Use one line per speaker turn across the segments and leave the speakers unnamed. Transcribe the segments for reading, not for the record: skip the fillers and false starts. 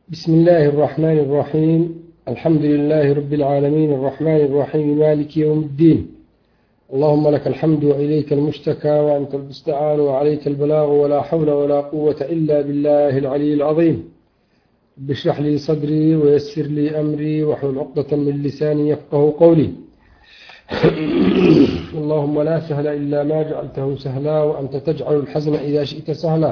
بسم الله الرحمن الرحيم. الحمد لله رب العالمين الرحمن الرحيم مالك يوم الدين. اللهم لك الحمد وإليك المشتكى وأنت المستعان وعليك البلاغ ولا حول ولا قوة إلا بالله العلي العظيم. اشرح لي صدري ويسر لي أمري واحلل عقدة من لساني يفقه قولي. اللهم لا سهل إلا ما جعلته سهلا وأنت تجعل الحزن إذا شئت سهلا.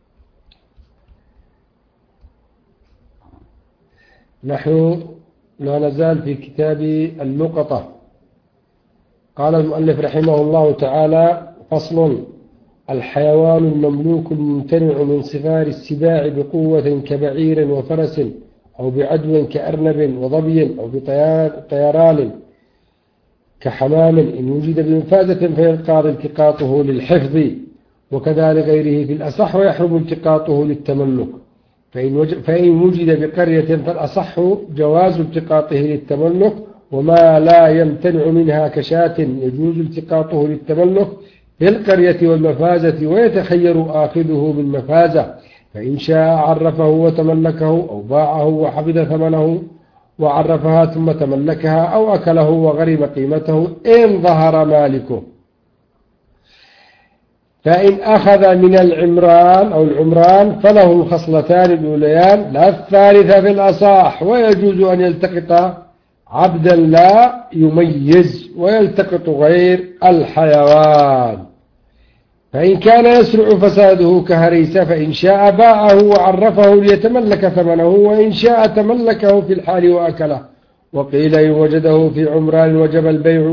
نحن لا نزال في كتاب اللقطة. قال المؤلف رحمه الله تعالى: فصل: الحيوان المملوك الممتنع من صغار السباع بقوة كبعير وفرس، أو بعدو كأرنب وظبي، أو بطيران كحمام إن وجد بمفازة فيلقى التقاطه للحفظ، وكذا لغيره في الأصح، ويحرم التقاطه للتملك. فإن وجد بقرية فالأصح جواز التقاطه للتملك، وما لا يمتنع منها كشاة يجوز التقاطه للتملك في القرية والمفازة، ويتخير آخذه بالمفازة، فإن شاء عرفه وتملكه، أو باعه وحفظ ثمنه وعرفها ثم تملكها، أو أكله وغرم قيمته إن ظهر مالكه. فإن أخذ من العمران أو العمران فله الخصلتان الأوليان لا الثالثة في الأصح، ويجوز أن يلتقط عبدا لا يميز، ويلتقط غير الحيوان. فإن كان يسرع فساده كهريسة فإن شاء باعه وعرفه ليتملك ثمنه، وإن شاء تملكه في الحال وأكله. وقيل إن وجده في عمران وجب البيع،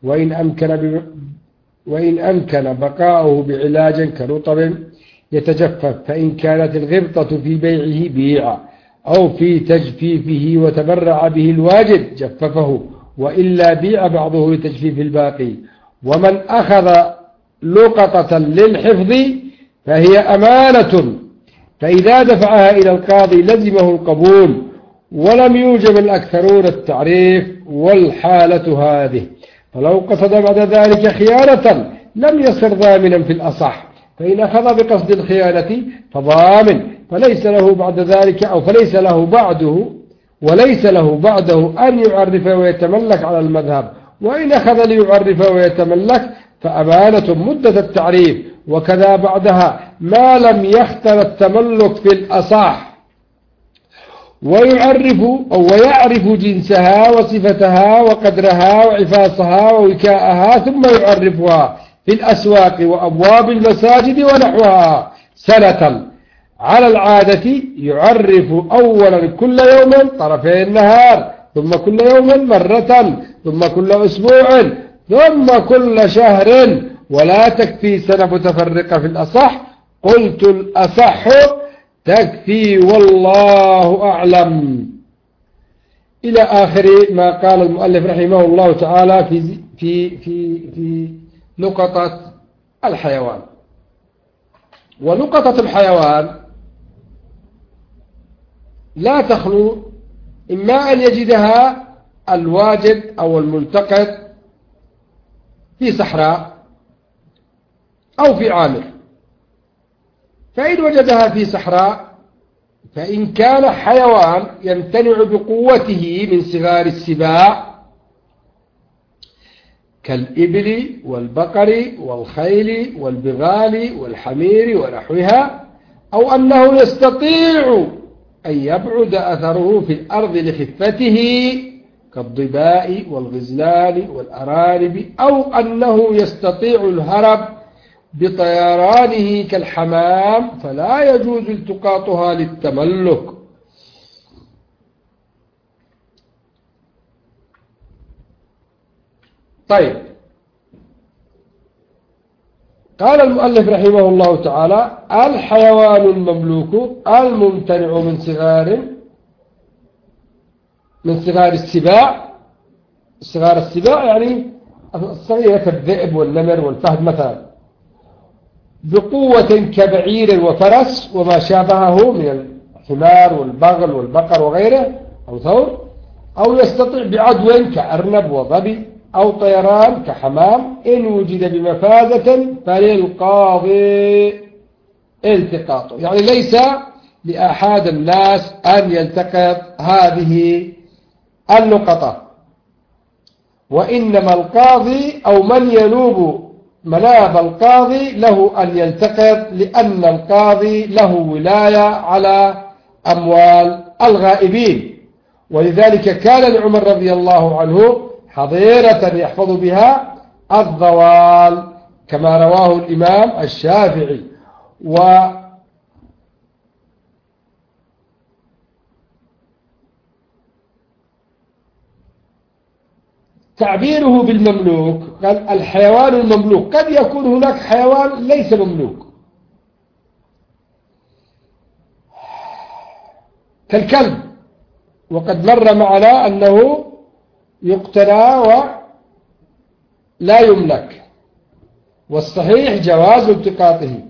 وإن أمكن بقاؤه بعلاج كرطب يتجفف. فإن كانت الغبطة في بيعه بيع، أو في تجفيفه وتبرع به الواجد جففه، وإلا بيع بعضه لتجفيف الباقي. ومن أخذ لقطة للحفظ فهي أمانة، فإذا دفعها إلى القاضي لزمه القبول، ولم يوجب الأكثرون التعريف، والحالة هذه. فلو قصد بعد ذلك خيانة لم يصر ضامنا في الأصح، فإن أخذ بقصد الخيانة فضامن، فليس له بعد ذلك وليس له بعده أن يعرف ويتملك على المذهب. وإن أخذ ليعرف ويتملك فأمانة مدة التعريف، وكذا بعدها ما لم يختر التملك في الأصح، ويعرف جنسها وصفتها وقدرها وعفاصها ووكاءها، ثم يعرفها في الأسواق وأبواب المساجد ونحوها سنة. على العادة يعرف أولا كل يوم طرفي النهار، ثم كل يوم مرة، ثم كل أسبوع، ثم كل شهر، ولا تكفي سنة متفرقة في الأصح. قلت الأصح تكفي والله أعلم. إلى آخر ما قال المؤلف رحمه الله تعالى في لقطة الحيوان. ولقطة الحيوان لا تخلو إما أن يجدها الواجد أو الملتقط في صحراء أو في عامر. فإن وجدها في صحراء، فإن كان حيوان يمتنع بقوته من صغار السباع كالإبل والبقر والخيل والبغال والحمير ونحوها، أو أنه يستطيع أن يبعد أثره في الأرض لخفته كالضباء والغزلان والأرانب، أو أنه يستطيع الهرب بطيرانه كالحمام، فلا يجوز التقاطها للتملك. طيب، قال المؤلف رحمه الله تعالى: الحيوان المملوك الممتنع من صغار السباع. صغار السباع يعني الصغيرة كالذئب والنمر والفهد مثلا، بقوة كبعير وفرس وما شابهه من الحمار والبغل والبقر وغيره، أو ثور، أو يستطيع بعدو كأرنب وظبي، أو طيران كحمام إن وجد بمفازة فللقاضي التقاطه. يعني ليس لآحاد الناس أن يلتقط هذه اللقطة. وإنما القاضي أو من ينوب مناب القاضي له أن يلتقط، لأن القاضي له ولاية على أموال الغائبين. ولذلك كان لعمر رضي الله عنه حظيرة يحفظ بها الضوال كما رواه الإمام الشافعي. تعبيره بالمملوك قال الحيوان المملوك، قد يكون هناك حيوان ليس مملوك كالكلب، وقد مر معنا أنه يقتنى ولا يملك، والصحيح جواز التقاطه.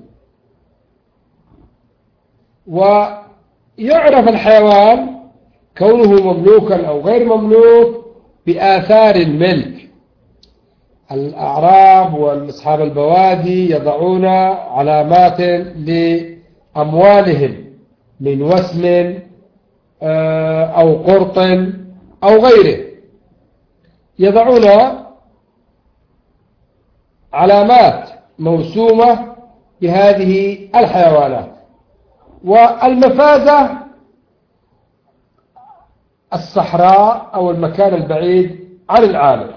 ويعرف الحيوان كونه مملوكا أو غير مملوك بآثار الملك. الأعراب والأصحاب البوادي يضعون علامات لأموالهم من وسم أو قرط أو غيره، يضعون علامات موسومة بهذه الحيوانات. والمفازة الصحراء أو المكان البعيد عن العالم.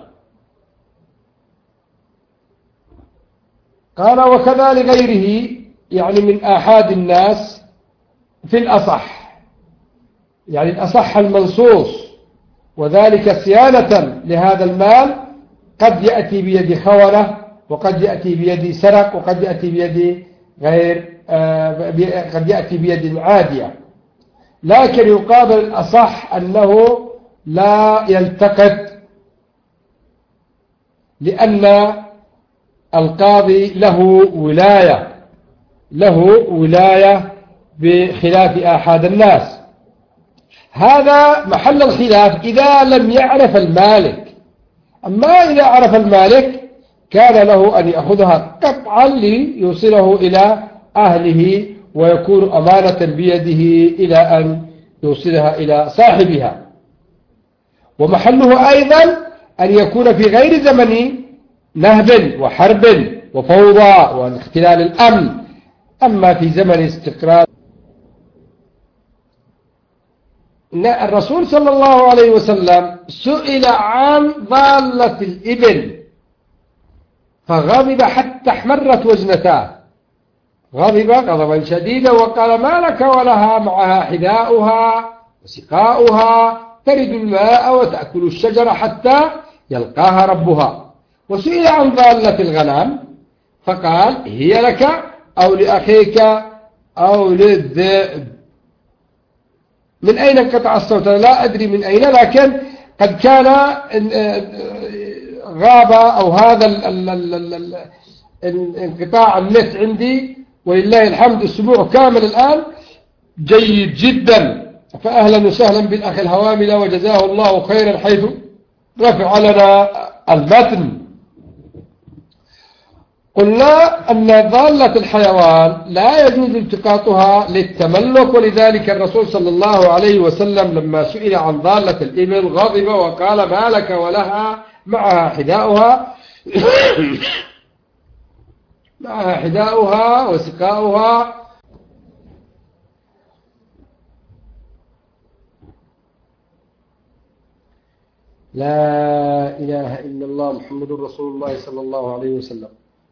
قال وكذا لغيره، يعني من آحاد الناس في الأصح، يعني الأصح المنصوص، وذلك صيانة لهذا المال، قد يأتي بيد خونة، وقد يأتي بيد سرق، وقد يأتي بيد غير قد يأتي بيد عادية. لكن يقابل الأصح أنه لا يلتقط، لأن القاضي له ولاية بخلاف آحاد الناس. هذا محل الخلاف إذا لم يعرف المالك. أما إذا عرف المالك كان له أن يأخذها قطعا ليوصله إلى أهله، ويكون أمانة بيده إلى أن يوصلها إلى صاحبها. ومحله أيضا أن يكون في غير زمن نهب وحرب وفوضى واختلال الأمن. أما في زمن استقرار، الرسول صلى الله عليه وسلم سئل عن ضالة الإبل فغضب حتى احمرت وجنتاه، غضب غضبا شديدا وقال ما لك ولها معها حذاؤها وسقاؤها، ترد الماء وتأكل الشجرة حتى يلقاها ربها. وسئل عن ضالة الغنم فقال هي لك أو لأخيك أو للذئب. من أين انقطع الصوت؟ لا أدري من أين، لكن قد كان غاب أو هذا انقطاع النت عندي ولله الحمد أسبوع كامل الآن جيد جدا. فأهلا وسهلا بالأخ الهوامل وجزاه الله خيرا حيث رفع لنا المتن. قلنا أن ضالة الحيوان لا يجوز التقاطها للتملك، ولذلك الرسول صلى الله عليه وسلم لما سئل عن ضالة الإبل غضب وقال ما لك ولها معها حذاؤها معها حذاؤها وسقاؤها. لا إله إلا الله محمد رسول الله صلى الله عليه وسلم.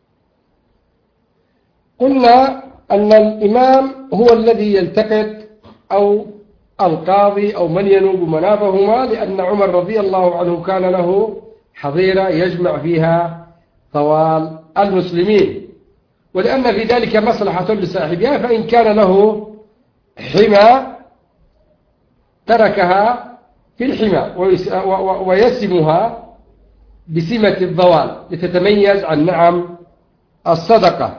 قلنا أن الإمام هو الذي يلتقط أو القاضي أو من ينوب منابهما، لأن عمر رضي الله عنه كان له حظيرة يجمع فيها طوال المسلمين، ولأن في ذلك مصلحة لصاحبها، فإن كان له حمى تركها في الحمى ويسمها بسمة الضوال لتتميز عن نعم الصدقة.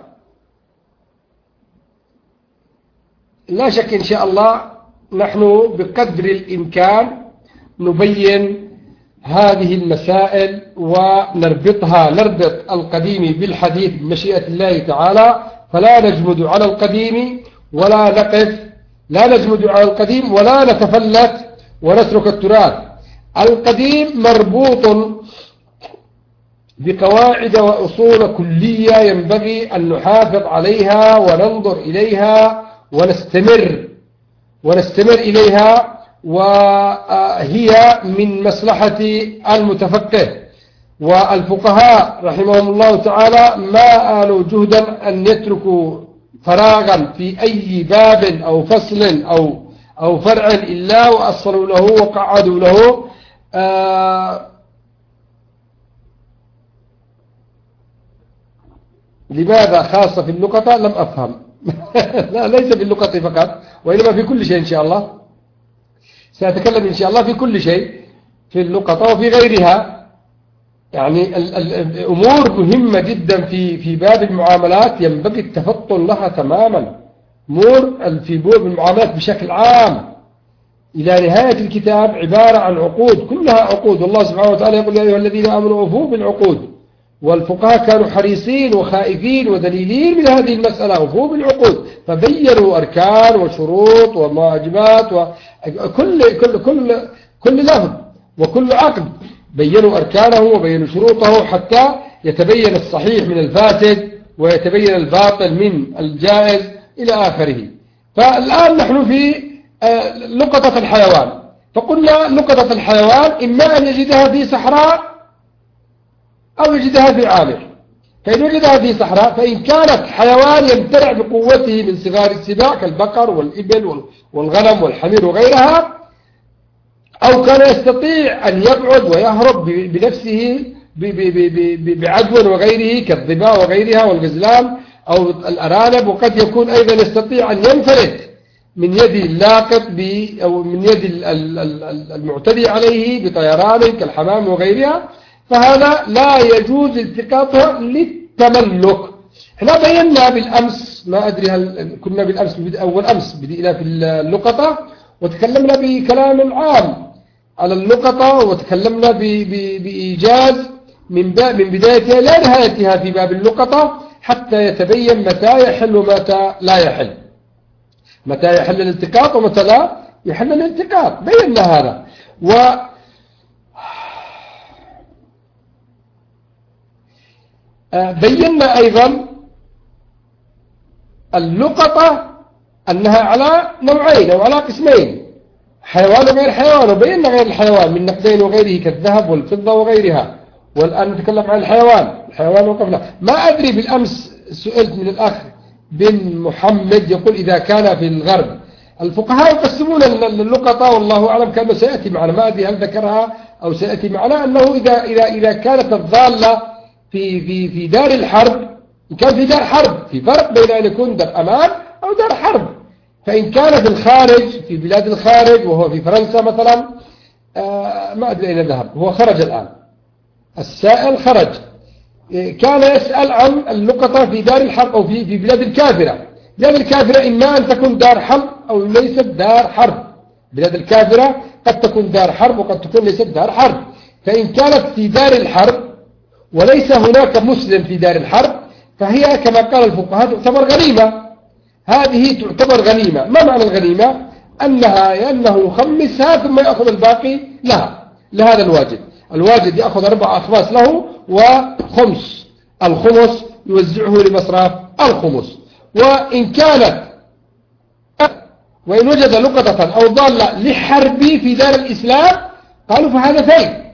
لا شك إن شاء الله نحن بقدر الإمكان نبين هذه المسائل ونربطها، نربط القديم بالحديث بمشيئة الله تعالى، فلا نجمد على القديم ولا نقف لا نجمد على القديم ولا نتفلت ونترك التراث. القديم مربوط بقواعد وأصول كلية ينبغي أن نحافظ عليها وننظر إليها ونستمر إليها، وهي من مصلحة المتفقه. والفقهاء رحمهم الله تعالى ما آلوا جهدا أن يتركوا فراغا في أي باب أو فصل أو فرع إلا وأصلوا له وقعدوا له. لماذا خاصة في اللقطة؟ لم أفهم. لا، ليس في اللقطة فقط، وإنما في كل شيء إن شاء الله. سأتكلم إن شاء الله في كل شيء، في اللقطة وفي غيرها. يعني الأمور مهمة جدا في باب المعاملات ينبغي التفطن لها تماما. أمور في باب المعاملات بشكل عام إلى نهاية الكتاب عبارة عن عقود، كلها عقود. والله سبحانه وتعالى يقول يا أيها الذين آمنوا أوفوا بالعقود. والفقهاء كانوا حريصين وخائفين ودليلين من هذه المسألة، أوفوا بالعقود، فبينوا أركان وشروط وواجبات كل لفظ وكل عقد بينوا أركانه وبينوا شروطه حتى يتبين الصحيح من الفاسد ويتبين الباطل من الجائز إلى آخره. فالآن نحن في لقطة الحيوان، فقلنا لقطة الحيوان إما أن يجدها في صحراء أو يجدها في عامر. فإن وجدها في صحراء فإن كانت حيوان يمتنع بقوته من صغار السباع كالبقر والإبل والغنم والحمير وغيرها، أو كان يستطيع أن يبعد ويهرب بنفسه بعدو وغيره كالضباء وغيرها والغزلان أو الأرانب، وقد يكون أيضا يستطيع أن ينفلت من يد اللاقط أو من يد المعتدي عليه بطيران كالحمام وغيرها، فهذا لا يجوز التقاطها للتملك. احنا بينا بالأمس، ما أدري هل كنا بالأمس أول أمس بدينا في اللقطة وتكلمنا بكلام عام على اللقطة، وتكلمنا بإيجاز من بدايتها إلى نهايتها في باب اللقطة حتى يتبين متى يحل ومتى لا يحل، متى يحل الالتقاط ومتى لا يحل الالتقاط. بينا هذا. بينا أيضا اللقطة أنها على نوعين أو على قسمين، حيوان وغير حيوان. وبينا غير الحيوان من نقدين وغيره كالذهب والفضة وغيرها، والآن نتكلم عن الحيوان وقفنا. ما أدري بالأمس سئلت من الأخ بن محمد يقول إذا كان في الغرب، الفقهاء يقسمون اللقطة والله أعلم كما سيأتي معنا، ما أدري هل ذكرها أو سيأتي معنا، أنه إذا كانت الضالة في دار الحرب، إن كان في دار حرب في فرق بين أن يكون دار أمان أو دار حرب. فإن كان في الخارج في بلاد الخارج وهو في فرنسا مثلا، ما أدري أين ذهب، هو خرج الآن، السائل خرج، كان يسأل عن اللقطة في دار الحرب أو في بلاد الكافرة. بلاد الكافرة إما أن تكون دار حرب أو ليست دار حرب. بلاد الكافرة قد تكون دار حرب وقد تكون ليست دار حرب. فإن كانت في دار الحرب وليس هناك مسلم في دار الحرب فهي كما قال الفقهاء تعتبر غنيمة. هذه تعتبر غنيمة. ما معنى الغنيمة؟ أنه يخمسها ثم يأخذ الباقي لهذا الواجد يأخذ 4 أخماس له وخمس، الخمس يوزعه لمصرف الخمس. وإن وجد لقطة أو ضالة لحربي في دار الإسلام قالوا فهذا فين.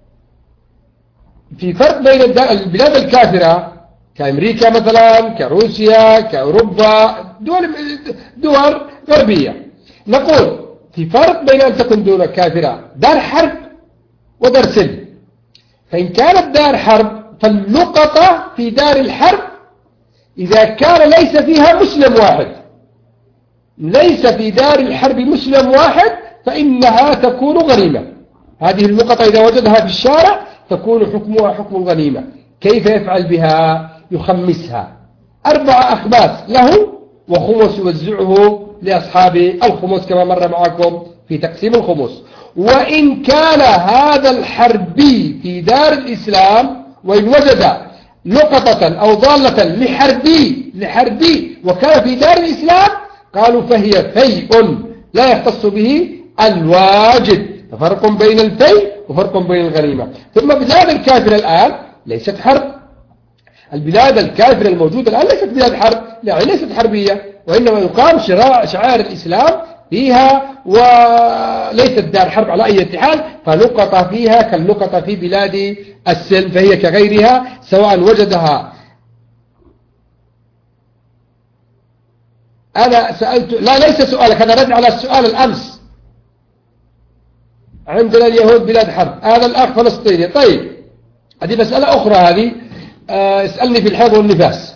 في فرق بين البلاد الكافرة كأمريكا مثلا كروسيا كأوروبا دول غربية، نقول في فرق بين أن تكون دولة كافرة دار حرب ودار سلم. فإن كانت دار حرب فاللقطة في دار الحرب إذا كان ليس فيها مسلم واحد، ليس في دار الحرب مسلم واحد، فإنها تكون غنيمة. هذه اللقطة إذا وجدها في الشارع تكون حكمها حكم الغنيمة. كيف يفعل بها؟ يخمسها 4 أخماس له وخمس يوزعه لأصحاب الخمس كما مر معكم في تقسيم الخمس. وإن كان هذا الحربي في دار الإسلام وإن وجد لقطة أو ضالة لحربي وكان في دار الإسلام قالوا فهي فيء لا يختص به الواجد. ففرق بين الفيء وفرق بين الغنيمة. ثم بلاد الكافر الآن ليست حرب. البلاد الكافرة الموجودة الآن ليست بلاد حرب، يعني ليست حربية، وإنما يقام شعائر الإسلام فيها، وليست دار حرب على أي حال. فلقطة فيها كاللقطة في بلاد السلم، فهي كغيرها سواء وجدها. أنا سألت، لا ليس سؤالك، هذا رد على السؤال الأمس. عندنا اليهود بلاد حرب، هذا الأخ فلسطيني. طيب هذه مسألة أخرى. هذه اسألني في الحيض والنفاس.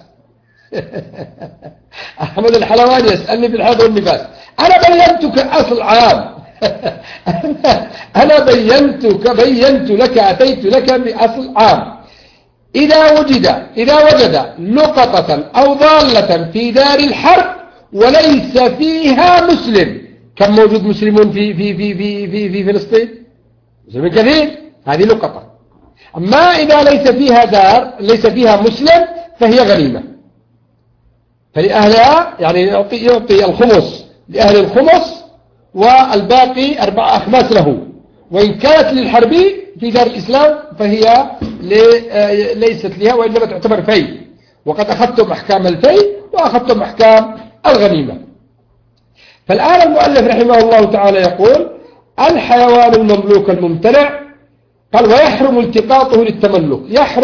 أحمد الحلواني يسألني في الحيض والنفاس. أنا بينتك أصل عام. أنا بينت لك، أتيت لك بأصل عام. إذا وجد لقطة أو ضالة في دار الحرب وليس فيها مسلم، كم موجود مسلمون في فلسطين؟ مسلمين كثير، هذه لقطة. أما إذا ليس فيها مسلم فهي غنيمة، فلأهلها يعني يعطي الخمس لأهل الخمس، والباقي 4 أخماس له. وإن كانت للحربي في دار الإسلام فهي ليست لها، وإنما تعتبر في. وقد أخذتم أحكام الفي وأخذتم أحكام الغنيمة. فالآن المؤلف رحمه الله تعالى يقول: الحيوان المملوك الممتنع، قال: ويحرم التقاطه للتملك.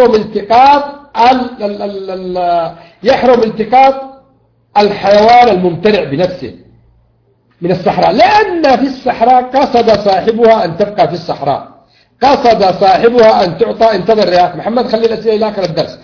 يحرم التقاط الحيوان الممتنع بنفسه من الصحراء، لأن في الصحراء قصد صاحبها أن تبقى في الصحراء، قصد صاحبها أن تعطى. انتظر يا محمد، خلي الأسئلة إلى آخر الدرس.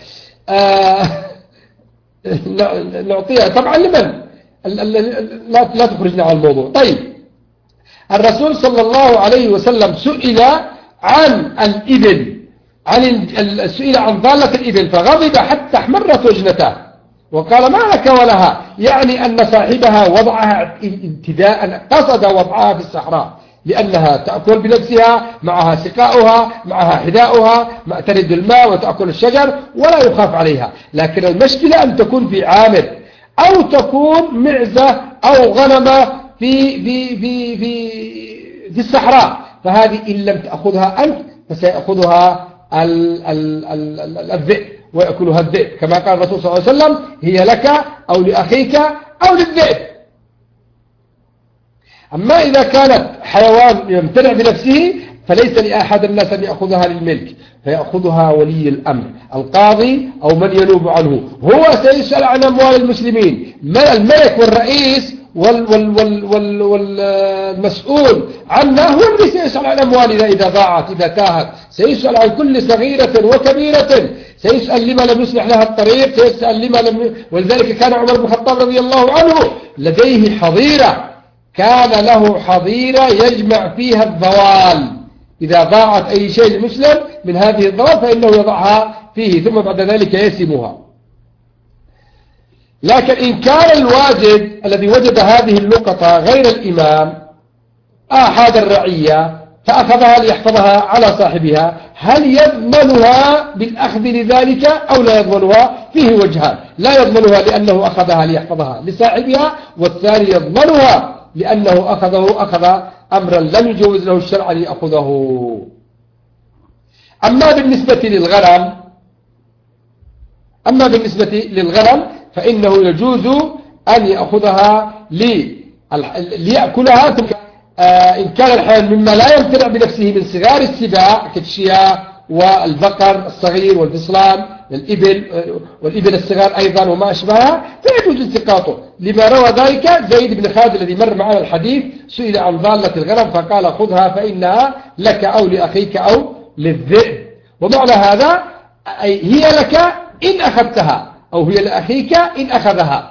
نعطيها طبعا لمن؟ لا تخرجنا عن الموضوع. طيب، الرسول صلى الله عليه وسلم سئل عن الإبل، سئل عن ضالة الإبل فغضب حتى احمرت وجنته، وقال: ما لك ولها، يعني أن صاحبها وضعها ابتداء، قصد وضعها في الصحراء لأنها تأكل بنفسها، معها سقاؤها، معها حذاؤها، ترد الماء وتأكل الشجر ولا يخاف عليها. لكن المشكلة أن تكون في عامر، أو تكون معزة أو غنمة في الصحراء، فهذه إن لم تأخذها أنت فسيأخذها الذئب ويأكلها الذئب، كما قال الرسول صلى الله عليه وسلم: هي لك أو لأخيك أو للذئب. أما إذا كانت حيوان يمتنع بنفسه فليس لأحد الناس أن يأخذها للملك، فيأخذها ولي الأمر، القاضي أو من ينوب عنه. هو سيسأل عن أموال المسلمين، الملك والرئيس والمسؤول عنه هو الذي سيسأل عن أموالنا إذا ضاعت، إذا تاهت. سيسأل عن كل صغيرة وكبيرة، سيسأل لما لم يصلح لها الطريق، سيسأل لما لم. ولذلك كان عمر بن الخطاب رضي الله عنه لديه حظيرة، كان له حظيرة يجمع فيها الضوال. إذا ضاعت أي شيء للمسلم من هذه الضوال فإنه يضعها فيه، ثم بعد ذلك يسمها. لكن إن كان الواجد الذي وجد هذه اللقطة غير الإمام، أحد الرعية، فأخذها ليحفظها على صاحبها، هل يضمنها بالأخذ لذلك أو لا يضمنها؟ فيه وجهان: لا يضمنها لأنه أخذها ليحفظها لصاحبها، والثاني يضمنها لأنه أخذ أمرا لم يجوز له الشرع أن يأخذه. أما بالنسبة للغنم فإنه يجوز أن يأخذها ليأكلها. إن كان الحيوان مما لا يمتنع بنفسه من صغار السباع كالشياه والبقر الصغير والفصلان، والإبل الصغار أيضا وما أشبهها، فيجوز التقاطه. لما روى ذلك زيد بن خالد الذي مر معنا الحديث، سئل عن ضالة الغنم فقال: خذها فإنها لك أو لأخيك أو للذئب. ومعنى هذا هي لك إن أخذتها، أو هي لأخيك إن أخذها.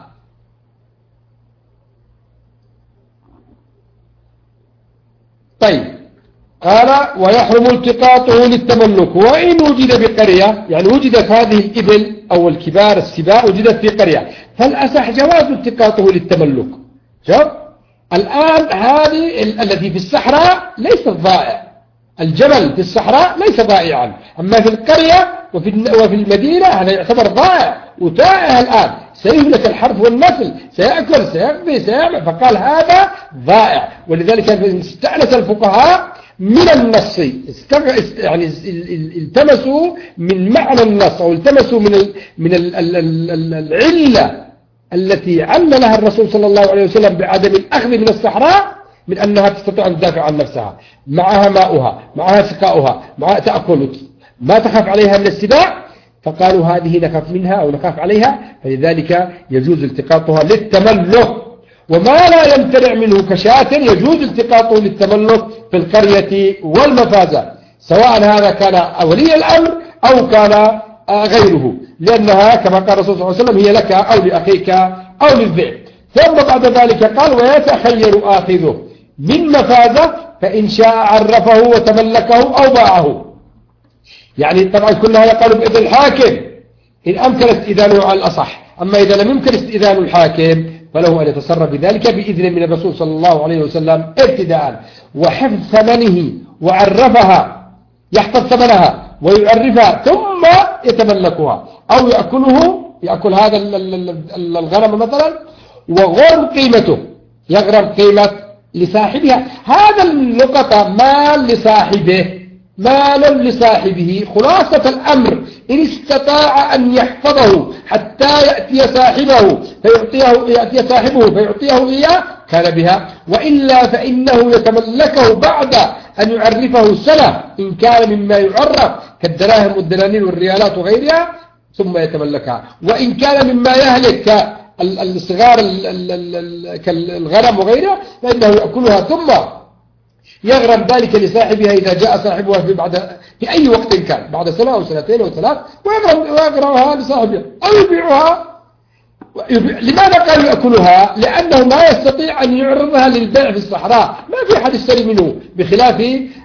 طيب، قال: ويحرم التقاطه للتملك وإن وجد بقرية، يعني وجدت هذه الإبل أو الكبار السباع وجدت في قرية، فالأصح جواز التقاطه للتملك. شوف الآن هذه الذي في الصحراء ليس ضائع، الجمل في الصحراء ليس ضائعا، أما في القرية وفي المدينة هذا يعتبر ضائع وتائه. الآن سيهلك الحرث والنسل، سيأكل سيقضي سيعمل. فقال هذا ضائع. ولذلك استأنس الفقهاء من النص، يعني التمسوا من معنى النص، أو التمسوا من العلة التي عللها الرسول صلى الله عليه وسلم بعدم الأخذ من الصحراء، من أنها تستطيع أن تدافع عن نفسها، معها ماؤها، معها سقاؤها، معها تأكل، ما تخاف عليها من السباع. فقالوا هذه نخاف منها أو نخاف عليها، فلذلك يجوز التقاطها للتملك. وما لا يمتنع منه كشاة يجوز التقاطه للتملك في القرية والمفازة، سواء هذا كان ولي الأمر أو كان غيره، لأنها كما قال الرسول صلى الله عليه وسلم هي لك أو لأخيك أو للذئب. ثم بعد ذلك قال ويتخير آخذه من مفازة فإن شاء عرفه وتملكه أو باعه. يعني طبعا كل هذا قالوا بإذن الحاكم إن أمكن استئذانه على الأصح. أما إذا لم يمكن استئذان الحاكم فله أن يتصرف بذلك بإذن من الرسول صلى الله عليه وسلم ابتداء. وحفظ ثمنه وعرفها، يحفظ ثمنها ويعرفها ثم يتملكها، أو يأكل هذا الغنم مثلا وغرم قيمته، يغرم قيمة لصاحبها. هذا اللقطة مال لصاحبه. خلاصة الأمر إن استطاع أن يحفظه حتى يأتي صاحبه فيعطيه إياه كان بها، وإلا فإنه يتملكه بعد أن يعرفه سنة إن كان مما يعرف كالدراهم والدنانير والريالات وغيرها، ثم يتملكها. وإن كان مما يهلك الصغار كالغنم وغيرها فإنه يأكلها ثم يغرم ذلك لصاحبها إذا جاء صاحبها في أي وقت كان، بعد سنة أو سنتين أو ثلاث، ويغرمها لصاحبها أو يبيعها. لماذا قالوا يأكلها؟ لأنه ما يستطيع أن يعرضها للبيع في الصحراء، ما في أحد يشتري منه، بخلاف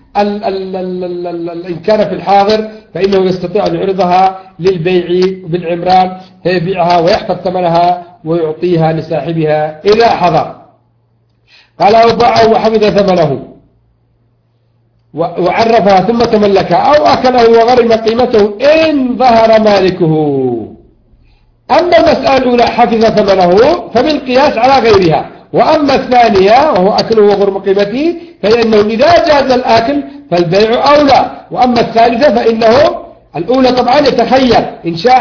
إن كان في الحاضر فإنه يستطيع أن يعرضها للبيع بالعمران، فيبيعها ويحفظ ثمنها ويعطيها لصاحبها إذا حضر. قال أو باعه وحفظ ثمنه وعرفها ثم تملكها، أو أكله وغرم قيمته إن ظهر مالكه. أما المسألة الأولى حفظ ثمنه فبالقياس على غيرها، وأما الثانية وهو أكله وغرم قيمته فإنه إذا جاز الآكل فالبيع أولى. وأما الثالثة فإنه الأولى طبعا يتخير إن شاء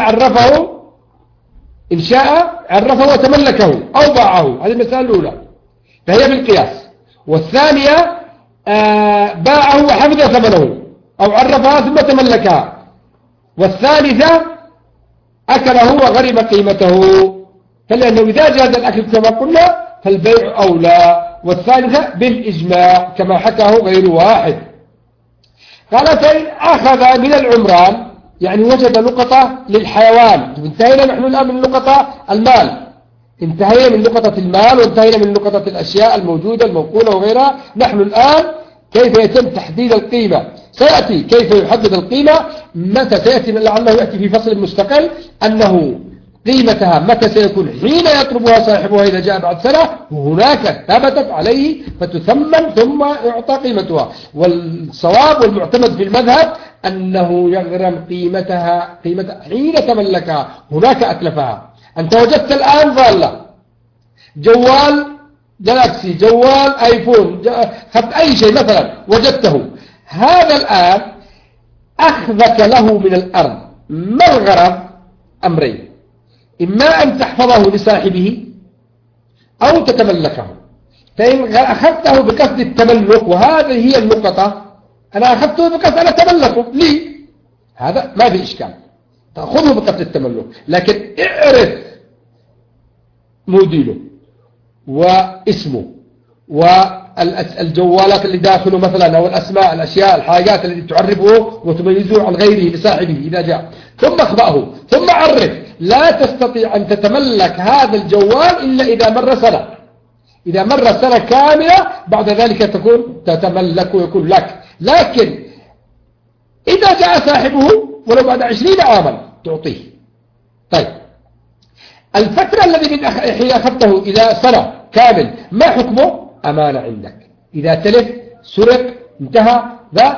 عرفه وتملكه أو باعه، هذه المسألة الأولى فهي بالقياس. والثانية باعه وحفظ ثمنه أو عرفها ثم تملكها. والثالثة أكله وغرم قيمته، فلأنه إذا جاز الأكل كما قلنا فالبيع أولى. والثالثة بالإجماع كما حكاه غير واحد. قال فإن أخذ من العمران يعني وجد لقطة للحيوان. انتهينا نحن الآن من لقطة المال، انتهينا من لقطة المال وانتهينا من لقطة الأشياء الموجودة المنقولة وغيرها. نحن الآن كيف يتم تحديد القيمة، سيأتي كيف يحدد القيمة، متى سيأتي، لعله يأتي في فصل مستقل أنه قيمتها متى سيكون، حين يطلبها صاحبها إذا جاء بعد سنة وهناك ثبتت عليه فتثمن ثم يعطى قيمتها. والصواب والمعتمد في المذهب أنه يغرم قيمتها حين تملكها، هناك أتلفها. أنت وجدت الآن ضالة، جوال جالاكسي، جوال آيفون، خدت أي شيء مثلا وجدته، هذا الآن أخذك له من الأرض ما الغرض؟ أمرين: إما أن تحفظه لصاحبه أو تتملكه. فإن أخذته بقصد التملك، وهذه هي النقطة، أنا أخذته بقصد أن أتملكه لي، هذا ما في إشكال، تأخذه بقصد التملك، لكن اعرف موديله واسمه والجوالات اللي داخله مثلا، أو الأسماء، الأشياء، الحاجات التي تعرفه وتميزه عن غيره لصاحبه إذا جاء، ثم اخبأه ثم عرف. لا تستطيع أن تتملك هذا الجوال إلا إذا مر سنة. إذا مر سنة كاملة بعد ذلك تكون تتملك ويكون لك. لكن إذا جاء صاحبه ولو بعد 20 عاما تعطيه. طيب، الفترة الذي من حين أخذته إلى سنة كامل ما حكمه؟ أمانة عندك. إذا تلف، سرق، انتهى،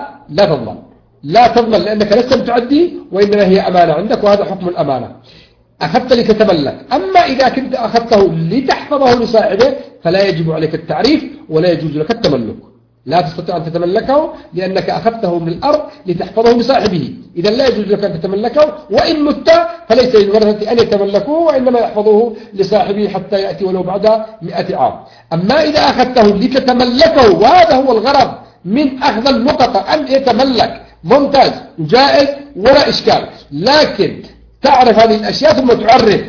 لا تضمن لأنك لست تعدي، وإنما هي أمانة عندك، وهذا حكم الأمانة. أخذت لتتملك. أما إذا كنت أخذته لتحفظه لصاحبه فلا يجب عليك التعريف ولا يجوز لك التملك. لا تستطيع أن تتملكه لأنك أخذته من الأرض لتحفظه لصاحبه، إذا لا يجوز لك أن تتملكه، وإن مت فليس للورثة أن يتملكوه وإنما يحفظوه لصاحبه حتى يأتي ولو بعد 100 عام. أما إذا أخذته لتتملكه وهذا هو الغرض من أخذ اللقطة أن يتملك، ممتاز جائز ولا إشكال، لكن تعرف هذه الأشياء ثم تعرف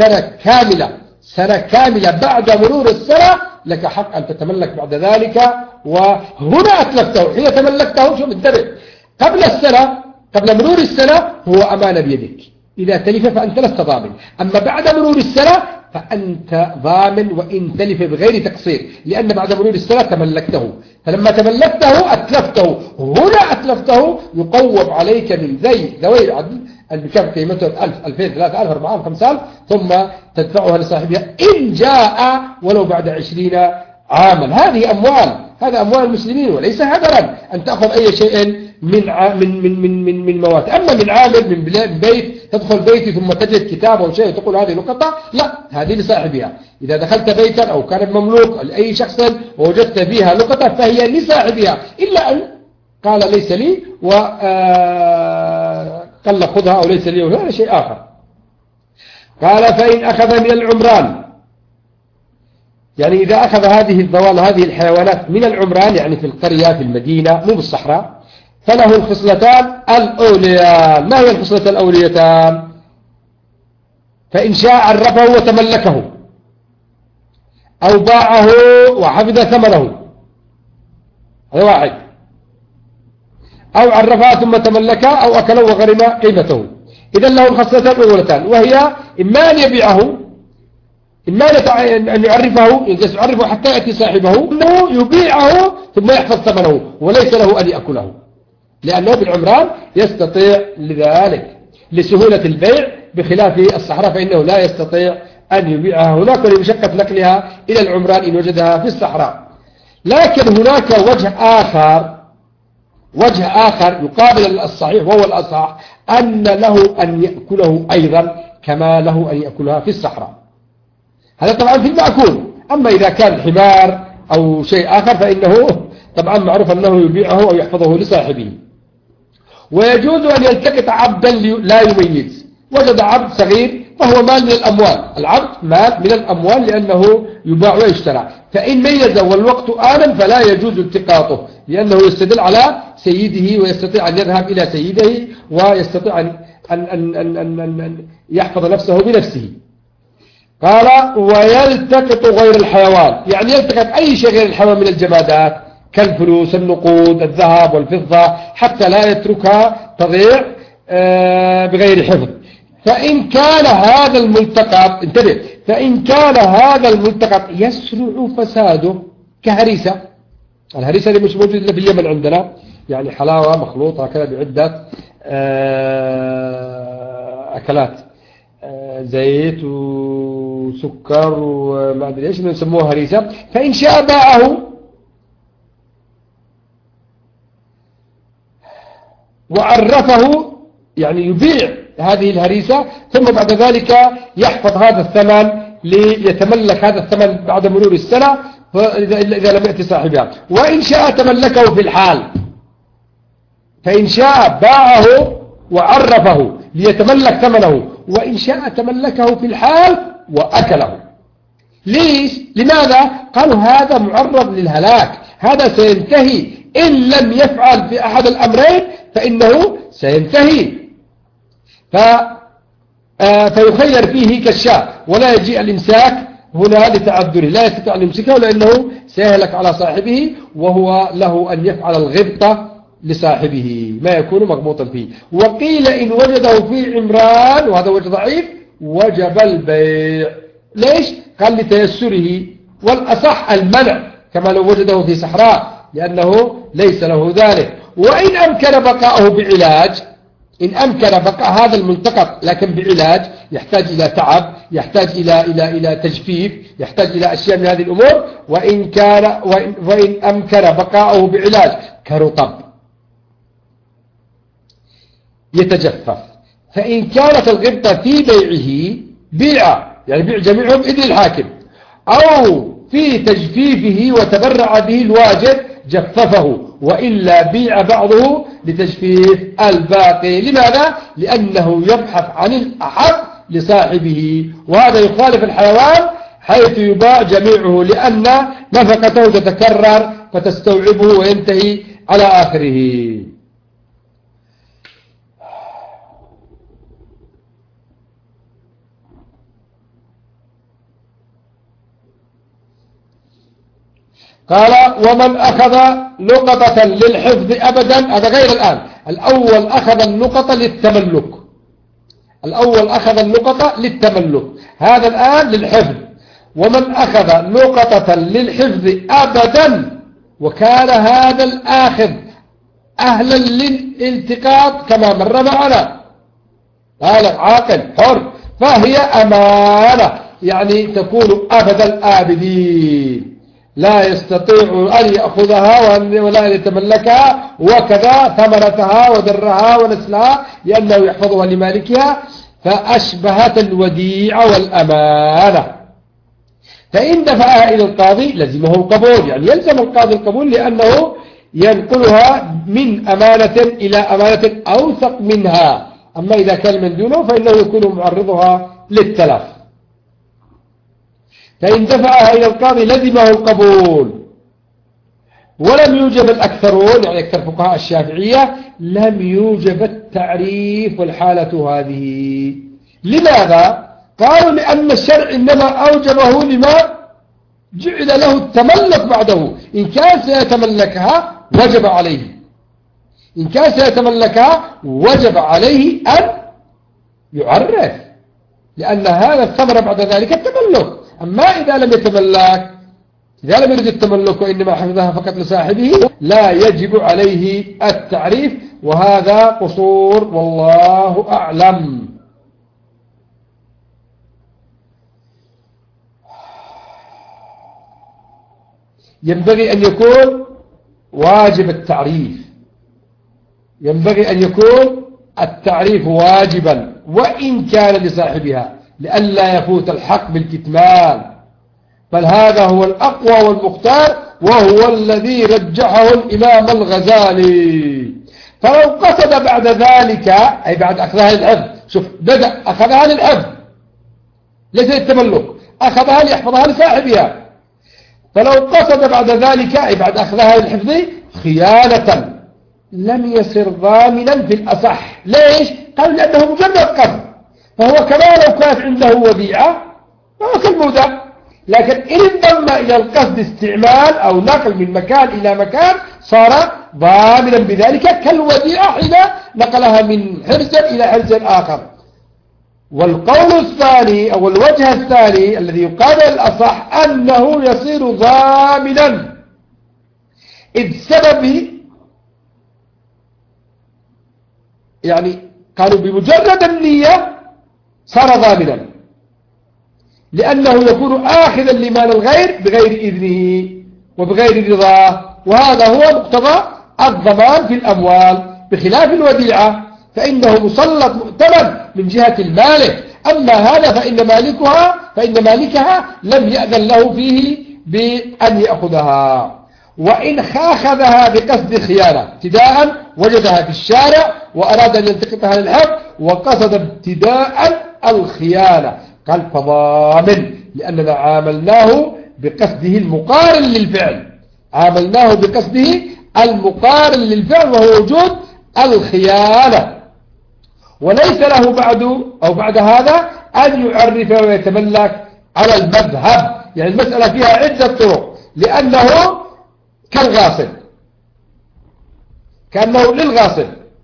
سنة كاملة بعد مرور السنة لك حق أن تتملك بعد ذلك. وهنا أتلفته، حين تملكته شو بالدرب قبل مرور السنة هو أمانة بيدك، إذا تلف فأنت لست ضامن، أما بعد مرور السنة فأنت ضامن وإن تلف بغير تقصير، لأن بعد مرور السنة تملكته، فلما تملكته أتلفته، هنا أتلفته يقوم عليك من ذوي العدل بكم قيمته 1000 2000 3000 4000 5000 ثم تدفعها لصاحبها إن جاء ولو بعد 20 عاما. هذا أموال المسلمين وليس هدرا أن تأخذ أي شيء من موات. أما من عامل من بيت، تدخل بيتي ثم تجد كتاب أو شيء تقول هذه لقطة، لا، هذه لصاحبها. إذا دخلت بيتا أو كان مملوك لأي شخص ووجدت فيها لقطة فهي لصاحبها، إلا أن قال ليس لي قال خذها أو ليس لي، وهذا شيء آخر. قال فإن أخذ من العمران، يعني إذا أخذ هذه الضوال هذه الحيوانات من العمران، يعني في القرية في المدينة مو بالصحراء، فله الخصلتان الأوليان. ما هي الخصلة الأوليتان؟ فإن شاء عرفه وتملكه، أو باعه وحفظ ثمنه، هذا واحد، أو عرفها ثم تملكها، أو أكله وغرم قيمته. إذن له الخصلتان الأولتان، وهي إما أن يبيعه، إما أن يعرفه حتى يأتي صاحبه، أنه يبيعه ثم يحفظ ثمنه وليس له أن يأكله، لأنه بالعمران يستطيع لذلك لسهولة البيع، بخلاف الصحراء فإنه لا يستطيع أن يبيعها هناك لمشقة نقلها إلى العمران إن وجدها في الصحراء. لكن هناك وجه آخر يقابل الصحيح وهو الأصح، أن له أن يأكله أيضا كما له أن يأكلها في الصحراء. هذا طبعا في المأكول. أما إذا كان حمار أو شيء آخر فإنه طبعا معروف أنه يبيعه أو يحفظه لصاحبه. ويجوز أن يلتقط عبدا لا يميز، وجد عبد صغير فهو مال من الأموال، العبد مال من الأموال لأنه يباع ويشترى، فإن ميز والوقت آمن فلا يجوز التقاطه، لأنه يستدل على سيده ويستطيع أن يذهب إلى سيده ويستطيع أن يحفظ نفسه بنفسه. قال ويلتقط غير الحيوان، يعني يلتقط أي شيء غير الحيوان من الجمادات كالفلوس النقود الذهب والفضة حتى لا يتركها تضيع بغير حفظ. فإن كان هذا الملتقط، انتبه، فإن كان هذا الملتقط يسرع فساده كهريسة، الهريسة اللي مش موجودة إلا في اليمن عندنا، يعني حلاوة مخلوطة هكذا بعدة أكلات، زيت وسكر وما أدري إيش نسموها هريسة. فإن شاء باعه وعرفه، يعني يبيع هذه الهريسة ثم بعد ذلك يحفظ هذا الثمن ليتملك هذا الثمن بعد مرور السنة إذا لم يأتي صاحبها. وإن شاء تملكه في الحال، فإن شاء باعه وعرفه ليتملك ثمنه، وإن شاء تملكه في الحال وأكله. ليش؟ لماذا؟ قالوا هذا معرض للهلاك، هذا سينتهي إن لم يفعل في أحد الأمرين فإنه سينتهي، فيخير فيه كالشاة، ولا يجيء الإمساك هنا لتعذره، لا يستطيع أن يمسكه لأنه سيهلك على صاحبه، وهو له أن يفعل الغبطة لصاحبه ما يكون مغبوطا فيه. وقيل إن وجده في عمران، وهذا وجه ضعيف، وجب البيع. ليش؟ قال لتيسره، والأصح المنع كما لو وجده في صحراء لأنه ليس له ذلك. وإن أمكن بقاءه بعلاج، إن أمكن بقاء هذا الملتقط لكن بعلاج يحتاج إلى تعب، يحتاج إلى تجفيف، يحتاج إلى أشياء من هذه الأمور. وإن أمكن بقاءه بعلاج كرطب يتجفف، فإن كانت الغبطة في بيعه بيع يعني بيع جميعهم إذن الحاكم، أو في تجفيفه وتبرع به الواجد جففه، وإلا بيع بعضه لتجفيف الباقي. لماذا؟ لأنه يبحث عن الأحب لصاحبه، وهذا يخالف الحيوان حيث يباع جميعه، لأن نفقته تتكرر فتستوعبه وينتهي على آخره. قال ومن أخذ لقطة للحفظ أبدا، هذا غير الآن. الأول أخذ اللقطة للتملك، الأول أخذ اللقطة للتملك، هذا الآن للحفظ. ومن أخذ لقطة للحفظ أبدا وكان هذا الآخذ أهلا للالتقاط كما مر معنا، بالغ عاقل حر، فهي أمانة، يعني تكون أبد الآبدين، لا يستطيع أن يأخذها ولا يتملكها، وكذا ثمرتها ودرها ونسلها لأنه يحفظها لمالكها، فأشبهت الوديعة والأمانة. فإن دفعها إلى القاضي لزمه القبول، يعني يلزم القاضي القبول، لأنه ينقلها من أمانة إلى أمانة أوثق منها. أما إذا كان من دونه فإنه يكون معرضها للتلف. فإن دفعها إلى القاضي لزمه القبول. ولم يوجب الأكثرون، يعني أكثر فقهاء الشافعية لم يوجب التعريف والحالة هذه. لماذا؟ قالوا لأن الشرع إنما أوجبه لما جعل له التملك بعده. إن كان سيتملكها وجب عليه، إن كان سيتملكها وجب عليه أن يعرف، لأن هذا الثمر بعد ذلك التملك. أما إذا لم يتملك، إذا لم يرد التملك وإنما حفظها فقط لصاحبه، لا يجب عليه التعريف، وهذا قصور والله أعلم. ينبغي أن يكون واجب التعريف، ينبغي أن يكون التعريف واجبا وإن كان لصاحبها، لئلا يفوت الحق بالكتمان. بل هذا هو الأقوى والمختار، وهو الذي رجحه الإمام الغزالي. فلو قصد بعد ذلك، أي بعد أخذها للحفظ، شوف بدأ أخذها للحفظ ليس للتملك، أخذها ليحفظها لصاحبها. فلو قصد بعد ذلك، أي بعد أخذها للحفظ، خيانة، لم يصر ضامنا في الأصح. ليش؟ قال لأنه مجرد قصد، فهو كما لو كانت عنده وديعة فهو كالمودع. لكن إن انضم إلى القصد استعمال أو نقل من مكان إلى مكان صار ضامنا بذلك كالوديعة حين نقلها من حرز إلى حرز آخر. والقول الثاني أو الوجه الثاني الذي يقابل الأصح أنه يصير ضامنا، إذ سبب يعني قالوا بمجرد النية صار ضامنا، لأنه يكون آخذا لمال الغير بغير إذنه وبغير رضاه، وهذا هو مقتضى الضمان في الأموال، بخلاف الوديعة فإنه مسلط مؤتمن من جهة المالك. أما هذا فإن مالكها لم يأذن له فيه بأن يأخذها. وإن أخذها بقصد خيانة ابتداء، وجدها في الشارع وأراد أن يلتقطها للحق وقصد ابتداء الخيانة، قال فضامن، لأننا عاملناه بقصده المقارن للفعل، عاملناه بقصده المقارن للفعل وهو وجود الخيانة. وليس له بعد هذا أن يعرف ويتملك على المذهب، يعني المسألة فيها عدة طرق، لأنه كالغاصب، كأنه للغاصب.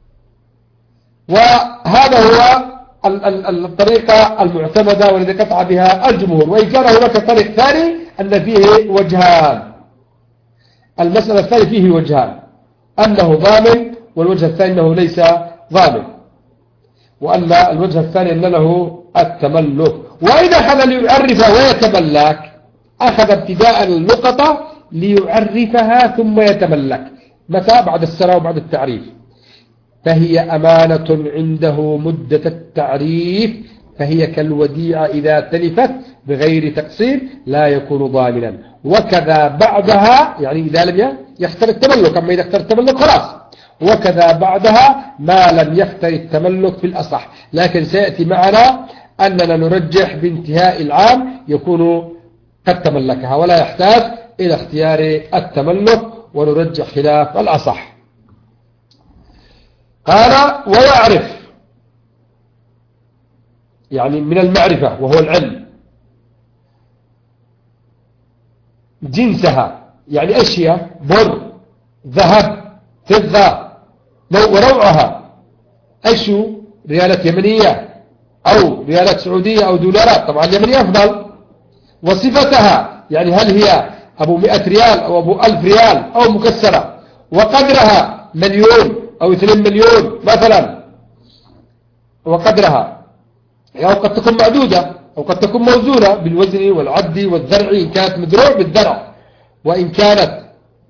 وهذا هو الطريقة المعتمدة والذي قطع بها الجمهور. وإن كان هناك طريق ثاني أن فيه وجهان، المسألة الثانية فيه وجهان، أنه ضامن، والوجه الثاني أنه ليس ضامن، وأن الوجه الثاني أن له التملك. وإذا أخذ ليعرف ويتملك، أخذ ابتداء اللقطة ليعرفها ثم يتملك. متى؟ بعد السنة وبعد التعريف. فهي أمانة عنده مدة التعريف، فهي كالوديعة إذا تلفت بغير تقصير لا يكون ضامنا. وكذا بعدها، يعني إذا لم يختر التملك، أما إذا اختر التملك خلاص. وكذا بعدها ما لم يختر التملك في الأصح، لكن سيأتي معنا أننا نرجح بانتهاء العام يكون قد تملكها، ولا يحتاج إلى اختيار التملك، ونرجح خلاف الأصح. قال ويعرف، يعني من المعرفة وهو العلم، جنسها، يعني أشياء بر ذهب فضة وروعها، أشو ريالات يمنية أو ريالات سعودية أو دولارات، طبعا اليمنية أفضل. وصفتها، يعني هل هي أبو 100 ريال أو أبو 1000 ريال أو مكسرة، وقدرها مليون أو 2 مليون مثلا، وقدرها أو قد تكون معدودة أو قد تكون موزونة بالوزن والعد والذرع، إن كانت مدروع بالذرع، وإن كانت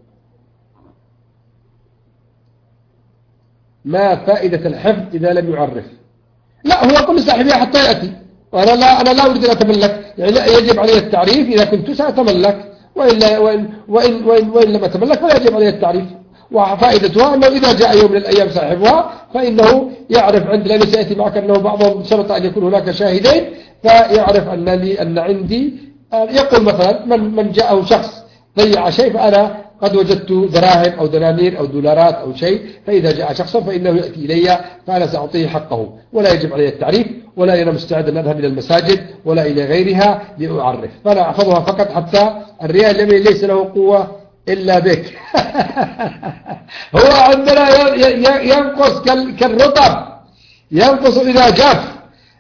ما فائدة الحفظ إذا لم يعرف. لا، هو كل صاحبها حتى يأتي، أنا لا أريد أن أتملك، يعني لا يجب علي التعريف، إذا كنت سأتملك، وإن لم أتملك فلا يجب علي التعريف. وفائدتها أنه إذا جاء يوم من الأيام صاحبها فإنه يعرف عند، لأنه سيأتي معك أنه بعضهم شرط أن يكون هناك شاهدين، فيعرف أن عندي، يقول مثلا من جاءه شخص ضيع شيء، فأنا قد وجدت دراهم أو دنانير أو دولارات أو شيء، فإذا جاء شخص فإنه يأتي إلي، فأنا سأعطيه حقه، ولا يجب علي التعريف، ولا أنا مستعد أن أذهب إلى المساجد ولا إلى غيرها لأعرف، فأنا أحفظها فقط، حتى الريال اليمني ليس له قوة إلا بك. هو عندنا ينقص كالرطب، ينقص إذا جاف.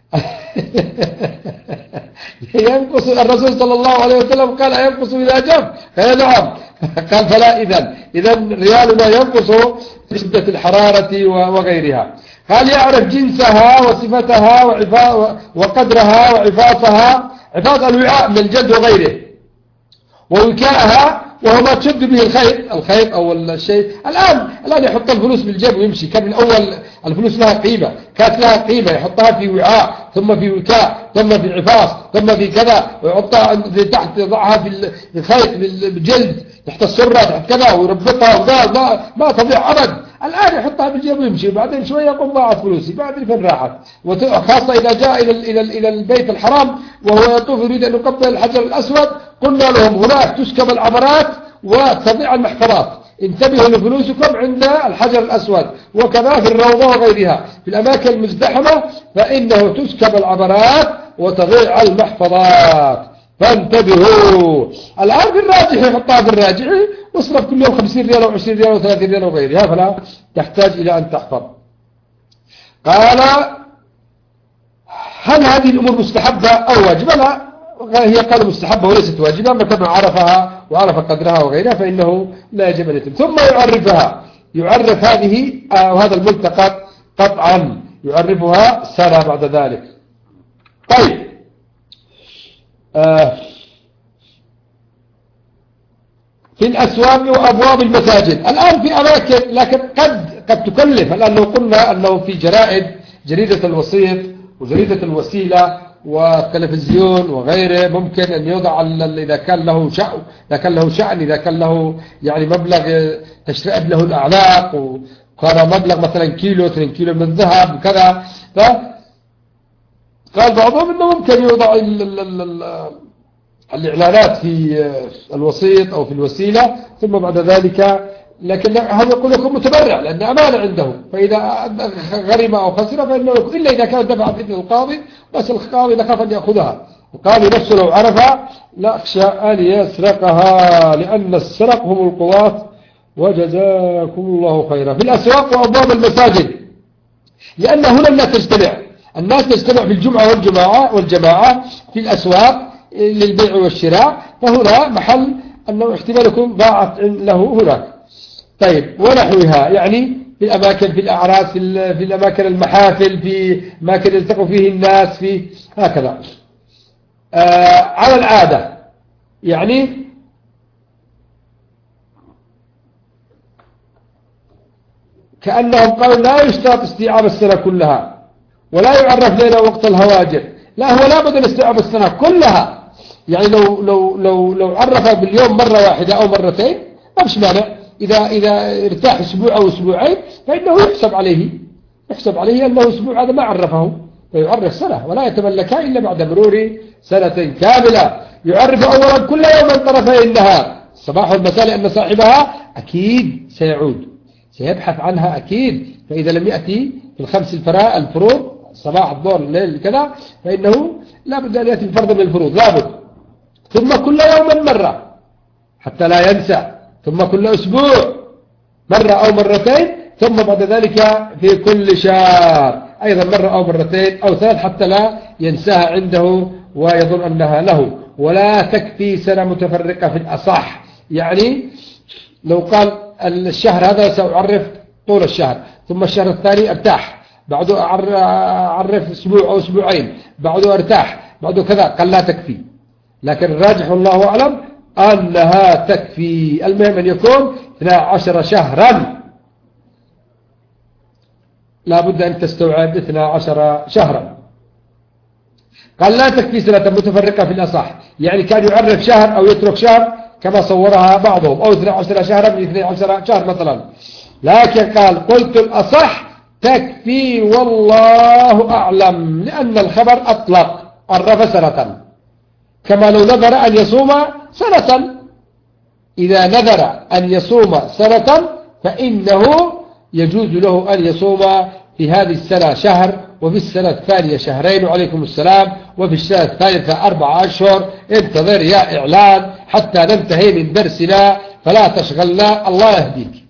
ينقص، الرسول صلى الله عليه وسلم قال ينقص إذا جاف، قال نعم، قال فلا إذا ريالنا ينقص في شدة الحرارة وغيرها. قال يعرف جنسها وصفتها وقدرها وعفاصها، عفاص الوعاء من الجلد وغيره، ووكاءها وهو ما تشد به الخيط أو الشيء. الآن يحط الفلوس بالجيب ويمشي، كان من أول الفلوس لها قيمة، كانت لها قيمة، يحطها في وعاء ثم في وكاء ثم في عفاص ثم في كذا، ويحطها تحت، يضعها في الخيط بالجلد تحت السرة تحت كذا، ويربطها ما تضيع أبد. الآن يحطها بالجيب ويمشي، بعدين شوية يقوم ضاعت فلوسي، بعدين فين راحت؟ وخاصة إذا جاء إلى البيت الحرام وهو يطوف يريد أن يقبل الحجر الأسود، قلنا لهم هناك تسكب العبرات وتضيع المحفظات، انتبهوا لفلوسكم عند الحجر الأسود، وكذا في الروضة وغيرها في الأماكن المزدحمة، فإنه تسكب العبرات وتضيع المحفظات، فانتبهوا. الآن في الراجح يحطها في الراجح، واصرف كل يوم 50 ريال أو 20 ريال أو 30 ريال وغيرها، فلا تحتاج إلى أن تحفظ. قال هل هذه الأمور مستحبة أو واجبة؟ لا، هي قال مستحبة وليست واجبة، متى ما عرفها وعرف قدرها وغيرها فإنه لا يجب أن يتم. ثم يعرف هذه وهذا الملتقط قطعا، يعرفها سنة بعد ذلك. طيب، في الأسواق وأبواب المساجد الآن في أماكن، لكن قد تكلف. الآن لو قلنا أنه في جريدة الوسيط وجريدة الوسيلة والتلفزيون وغيره، ممكن أن يوضع إذا كان له شأن، إذا كان له يعني مبلغ تشترئ له الأعلاق، وكان مبلغ مثلا كيلو 2 كيلو من الذهب وكذا، قال بعضهم أنه ممكن يوضع الإعلانات في الوسيط أو في الوسيلة، ثم بعد ذلك، لكن هذا يقول لكم متبرع لأن أمانة عنده، فإذا غرم أو خسر فإنه إلا إذا كان دفع بإذن القاضي، بس القاضي نخاف أن يأخذها، القاضي نفسه لو عرفها لا أخشى أن يسرقها، لأن السرق هم القضاة، وجزاكم الله خيرا. في الأسواق وأبواب المساجد، لأن هنا الناس تجتمع في الجمعة والجماعة في الأسواق للبيع والشراء، فهنا محل أنه احتمال يكون ضاعت له هناك. طيب، ونحوها، يعني في الأماكن، في الأعراس، في الأماكن المحافل، في أماكن يلتقوا فيه الناس، في هكذا على العادة، يعني كأنهم قالوا لا يشترط استيعاب السنة كلها ولا يعرف لنا وقت الهواجر، لا هو لابد من استيعاب السنة كلها. يعني لو عرف باليوم مرة واحدة أو مرتين ما فيش مانع، إذا ارتاح أسبوع أو أسبوعين فإنه يحسب عليه أنه أسبوع هذا ما عرفه، فيعرف سنة ولا يتملكها إلا بعد مرور سنة كاملة. يعرف أولا كل يوم من طرفي النهار الصباح والمساء، لأن صاحبها أكيد سيعود، سيبحث عنها أكيد. فإذا لم يأتي في الخمس الفروض الصباح الظهر الليل كذا فإنه لا بد أن يأتي بفرض من الفروض لابد. ثم كل يوم مرة حتى لا ينسى، ثم كل أسبوع مرة أو مرتين، ثم بعد ذلك في كل شهر أيضا مرة أو مرتين أو ثلاث حتى لا ينساها عنده ويظن أنها له. ولا تكفي سنة متفرقة في الأصح. يعني لو قال الشهر هذا سأعرف طول الشهر، ثم الشهر الثاني ارتاح، بعده أعرف أسبوع أو أسبوعين، بعده ارتاح، بعده كذا، قال لا تكفي. لكن الراجح والله أعلم أنها تكفي. المهم أن يكون 12 شهرا، لا بد أن تستوعب 12 شهرا. قال لا تكفي سنة متفرقة في الأصح، يعني كان يعرف شهر أو يترك شهر كما صورها بعضهم، أو 12 شهرا من 12 شهر مثلا. لكن قال قلت الأصح تكفي والله أعلم، لأن الخبر أطلق عرف سنة، كما لو نذر أن يصوم سنة. إذا نذر أن يصوم سنة فإنه يجوز له أن يصوم في هذه السنة شهر، وفي السنة الثانية شهرين وعليكم السلام، وفي السنة الثالثة 4 أشهر. انتظر يا إعلان حتى ننتهي من درسنا فلا تشغلنا، الله يهديك.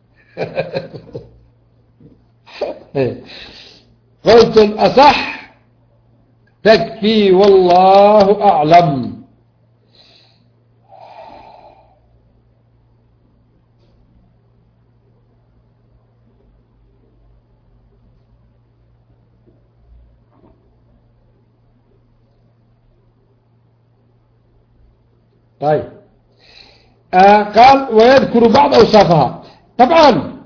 قلت الأصح تكفي والله أعلم. طيب قال ويذكر بعض أوصافها. طبعا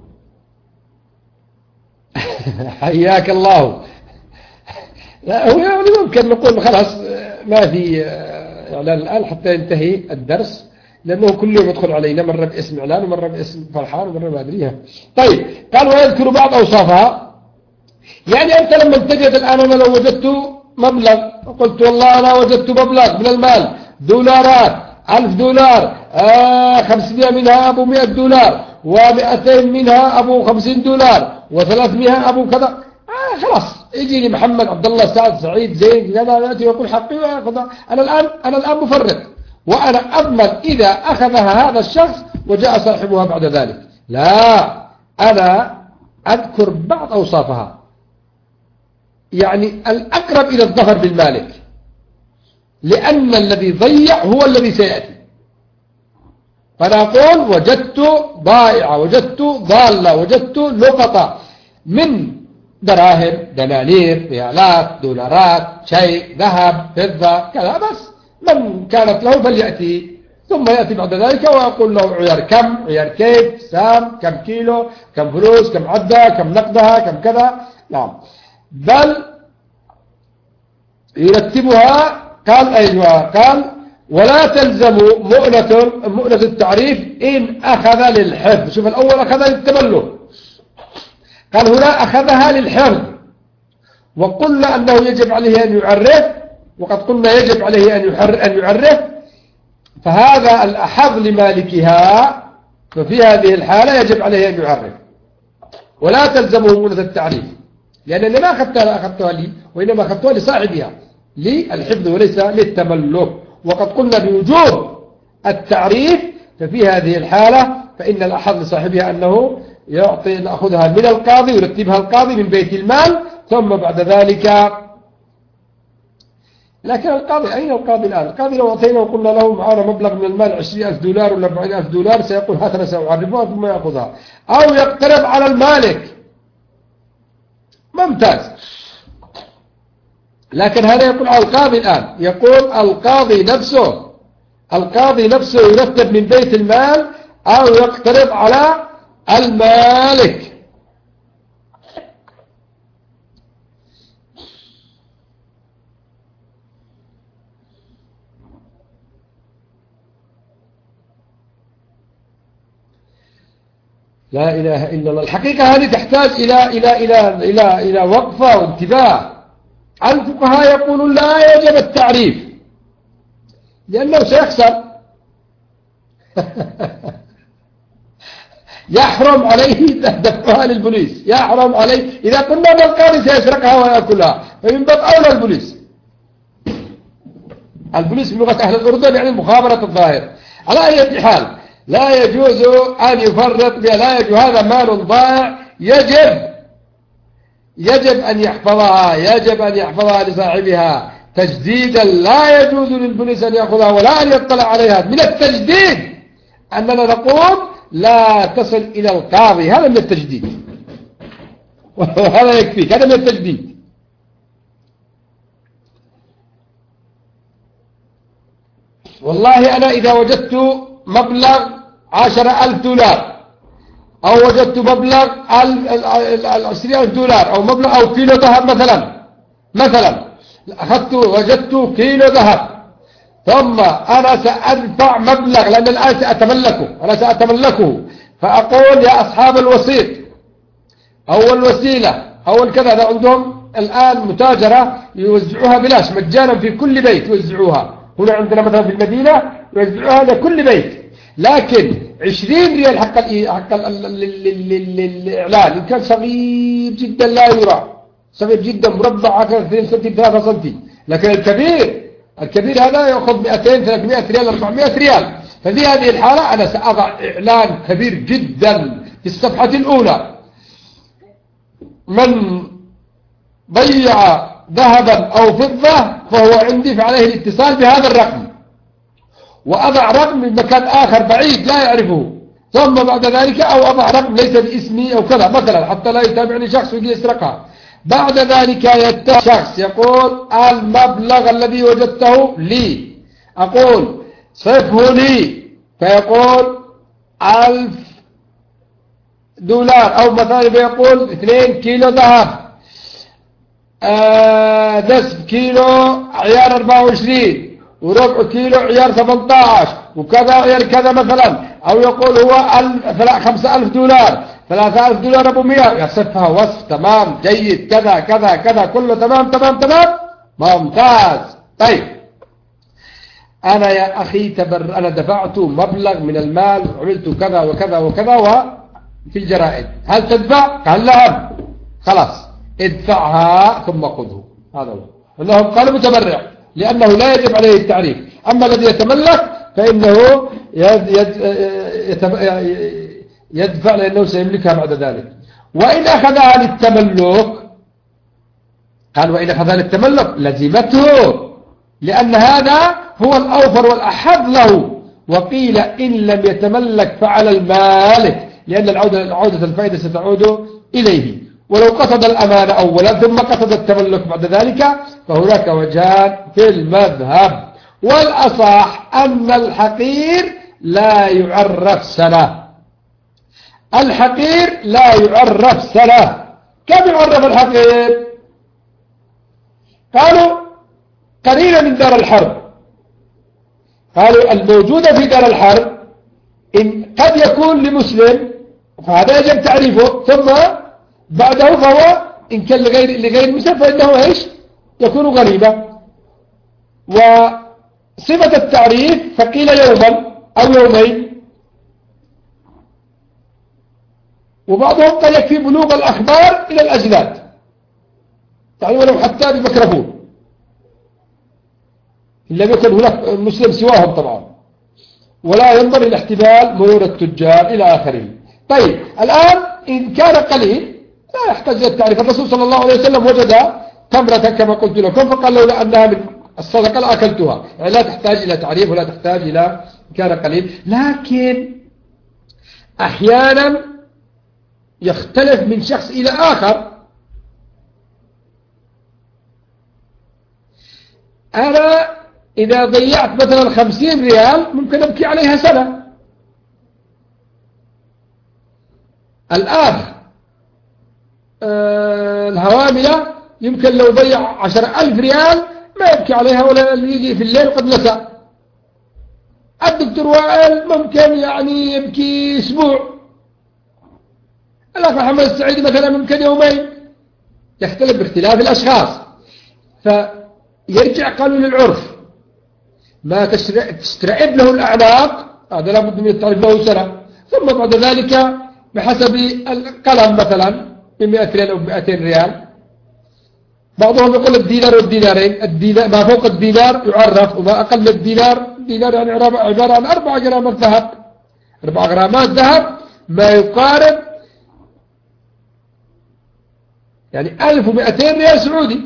حياك الله. لا هو يعني ممكن نقول خلاص ما في إعلان الآن حتى ينتهي الدرس، لأنه كل يوم يدخل علينا مرة باسم إعلان ومرة باسم فرحان ومرة ما أدريها. طيب قال ويذكر بعض أوصافها. يعني أنت لما تجد الآن أنا لو وجدت مبلغ، قلت والله أنا وجدت مبلغ من المال دولارات، $1000، 500 منها أبو $100، و200 منها أبو $50، و300 أبو كذا. خلاص يجيني محمد عبد الله سعد سعيد زين كذا يأتي ويقول حقي ويأخذها. أنا الآن مفرط، وأنا أضمن إذا أخذها هذا الشخص وجاء صاحبها بعد ذلك. لا، أنا أذكر بعض أوصافها، يعني الأقرب إلى الظفر بالمالك، لأن الذي ضيع هو الذي سيأتي. فنقول وجدت ضائعة، وجدت ضالة، وجدت لقطة من دراهم، دنانير، ريالات، دولارات، شيء، ذهب، فضة، كذا. بس من كانت له فليأتي، ثم يأتي بعد ذلك ويقول له عيار كم، عيار كيف، سام، كم كيلو، كم فلوس، كم عدة، كم نقدها، كم كذا. نعم، بل يرتبها. قال أيها قال ولا تلزم مؤنة التعريف إن أخذ للحفظ. شوف الأول أخذ للتملك، قال هنا أخذها للحفظ، وقلنا أنه يجب عليه أن يعرف، وقد قلنا يجب عليه أن يعرف، فهذا الأحظ لمالكها، ففي هذه الحالة يجب عليه أن يعرف. ولا تلزمه مؤنة التعريف، لأنني ما أخذتها لي، وإنما أخذتها لصاحبها للحفظ وليس للتملك. وقد قلنا بوجوب التعريف، ففي هذه الحالة فإن الأحظ لصاحبها أنه نأخذها من القاضي، ويرتبها القاضي من بيت المال، ثم بعد ذلك. لكن القاضي أين القاضي الآن؟ القاضي لو أعطينا وقلنا له معنا مبلغ من المال $20,000 ولا $40,000 سيقول هذا سأعرفها ثم يأخذها، أو يقترب على المالك. ممتاز. لكن هذا يقول على القاضي الآن، يقول القاضي نفسه يرتب من بيت المال أو يقترب على المالك. لا إله إلا الله. الحقيقة هذه تحتاج إلى وقفة وانتباه. الفقهاء يقولون لا يجب التعريف لأنه سيخسر. يحرم عليه دفعها للبوليس، يحرم عليه إذا قلنا بالقاضي سيسرقها ويأكلها، فمن باب أولى البوليس. البوليس بلغة أهل الأردن يعني مخابرة الظاهر. على أي حال لا يجوز أن يفرط بها، لا يجوز، هذا مال ضائع يجب أن يحفظها، يجب أن يحفظها لصاحبها تجديدا. لا يجوز للبوليس أن يأخذها ولا أن يطلع عليها. من التجديد أننا نقول لا تصل إلى القاضي، هذا من التجديد، وهذا يكفيك، هذا من التجديد. والله أنا إذا وجدت مبلغ 10,000 دولار أو وجدت مبلغ 20,000 دولار أو مبلغ أو كيلو ذهب مثلا وجدت كيلو ذهب، ثم أنا سأدفع مبلغ لأن الآن سأتملكه، فأقول يا أصحاب الوسيط أو الوسيلة أو الكذا، عندهم الآن متاجرة يوزعوها بلاش مجانا في كل بيت، يوزعوها هنا عندنا مثلا في المدينة يوزعوها لكل بيت، لكن 20 ريال حق الإعلان إن كان صغير جدا لا يرى، صغير جدا مربع 2 سنتي 3 سنتي، لكن الكبير هذا يأخذ 200 300 ريال 400 ريال. ففي هذه الحالة أنا سأضع إعلان كبير جدا في الصفحة الأولى: من ضيع ذهبا أو فضة فهو عندي، فعليه الاتصال بهذا الرقم، وأضع رقم من مكان آخر بعيد لا يعرفه، ثم بعد ذلك أو أضع رقم ليس باسمي أو كذا مثلا حتى لا يتابعني شخص ويجي يسرقها. بعد ذلك يتابع شخص يقول المبلغ الذي وجدته لي، أقول صفه لي، فيقول 1000 دولار، أو مثلا بيقول 2 كيلو ذهب، نصف كيلو عيار 24 وربع كيلو عيار 18 وكذا عيار كذا مثلا، أو يقول هو 5,000 دولار 3,000 دولار أبو 100، يصفها وصف تمام جيد كذا كذا كذا كله تمام تمام تمام ممتاز. طيب أنا يا أخي أنا دفعت مبلغ من المال وعملت كذا وكذا وكذا وفي الجرائد، هل تدفع؟ قال نعم، خلاص ادفعها ثم خذه. هذا هو، أنهم قالوا متبرع لأنه لا يجب عليه التعريف. أما الذي يتملك فإنه يدفع لأنه سيملكها بعد ذلك. وإن أخذها للتملك، قال وإن أخذها للتملك لزمته، لأن هذا هو الأوفر والأحظ له. وقيل إن لم يتملك فعلى المالك، لأن العودة الفائدة ستعود إليه. ولو قصد الأمانة أولا ثم قصد التملك بعد ذلك فهناك وجهان في المذهب، والأصح أن الحقير لا يعرف سنة. الحقير لا يعرف سنة. كم يعرف الحقير؟ قالوا قليلا من دار الحرب. قالوا الموجودة في دار الحرب إن قد يكون لمسلم فهذا يجب تعريفه، ثم بعده فهو إن كان لغير مسلم فإنه إيش؟ يكون غريبا. وصفة التعريف فقيل يوما أو يومين، وبعضهم قد يكفي بلوغ الأخبار إلى الأجناد، يعني ولو حتى بميكروفون إن لم يكن هناك مسلم سواهم طبعا، ولا ينظر إلى احتمال مرور التجار إلى آخره. طيب الآن إن كان قليل لا يحتاج إلى التعريف. الرسول صلى الله عليه وسلم وجد تمرة كما قلت لكم فقال لولا أنها من الصدقة لأكلتها، يعني لا تحتاج إلى تعريف ولا تحتاج إلى كان قليل. لكن أحيانا يختلف من شخص إلى آخر. أنا إذا ضيعت مثلا 50 ريال ممكن أبكي عليها سنة. الآن الهواملة يمكن لو ضيع 10,000 ريال ما يبكي عليها ولا يجي في الليل قد نسى. الدكتور وائل ممكن يعني يبكي أسبوع الأخ محمد السعيدي مثلا ممكن يومين، يختلف باختلاف الأشخاص. فيرجع قانون العرف، ما تسترعب له الأعناق هذا لابد من التعريف له سنة، ثم بعد ذلك بحسب القلم مثلا ب100 ريال أو ب200 ريال. بعضهم يقول الدينار والدينارين، الدينار ما فوق الدينار يعرف، وما أقل من الدينار، الدينار يعني عبارة عن 4 جرامات ذهب، 4 غرامات ذهب ما يقارب يعني 1200 ريال سعودي.